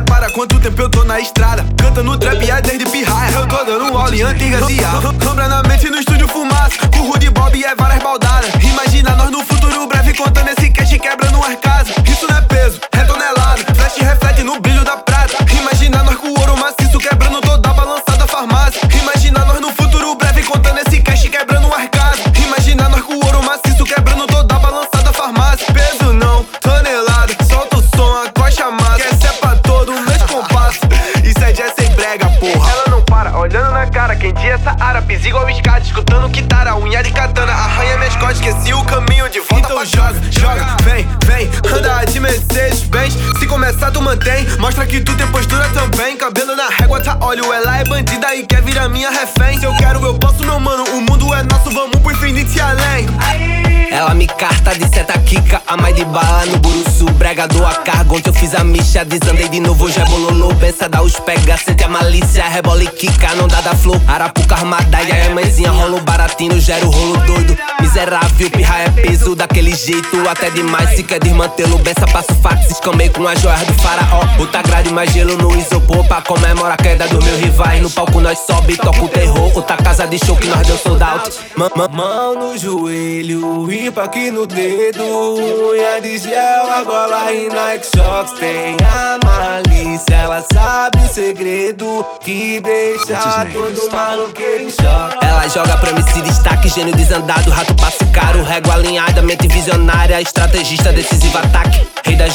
repara quanto tempo eu tô na estrada, cantando trap é desde pirraia. Eu tô dando aula em antigas e Rambra na mente no estúdio fumaça, com o Rudy Bob é várias baldadas. Imagina nós no futuro breve contando esse cash e quebrando as casas. Isso não é peso, é tonelada, flash reflete no brilho da prata. Imagina nós com o ouro maciço quebrando toda a balança da farmácia. Imagina nós no futuro breve contando esse cash e quebrando as casas. Imagina nós com o ouro maciço quebrando toda a balança da farmácia. Peso não, tonelada, solta o som, a coxa massa. Essa é pra todo mês compasso, isso é jazz sem brega, porra. Ela não para, olhando na cara, quem dia essa ara, pisa igual escada, escutando guitarra, unha de katana, arranha minhas costas, esqueci o caminho de volta. Então joga, vem, anda de Mercedes Benz, se começar tu mantém, mostra que tu tem postura também. Cabelo na régua, tá óleo, ela é bandida e quer virar minha refém. Se eu quero, eu posso, meu mano, o mundo é nosso, vamos pro infinito e além. Ela me carta de seta quica, a mais de bala no buruçu, brega do carga. Ontem eu fiz a micha, desandei de novo, já bololô. Bença dá os pega, sente a malícia, rebola e quica, não dá da flor. Arapuca armada e a mãezinha rola o baratinho, gera o rolo doido. Miserável, pirra é peso, daquele jeito, até demais. Se quer desmantê-lo, bença, passo fax, escambei com as joias do faraó. Bota grade mais gelo no isopor, pra comemorar a queda do meu rivais. No palco nós sobe, toca o terror, outra casa de show que nós deu sold out. Mão no joelho, ripa aqui no dedo, unha de gel, argola e Nike Shox. Tem a malícia, ela sabe o segredo que deixa todo maluqueiro em choque. Ela joga pra MC destaque, gênio desandado, rato passe caro, régua alinhada, mente visionária, estrategista, decisivo ataque. Rei das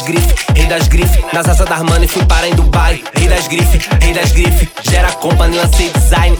grifes, nas asas das money fui parar em Dubai. Rei das grifes, gera company, lancei design.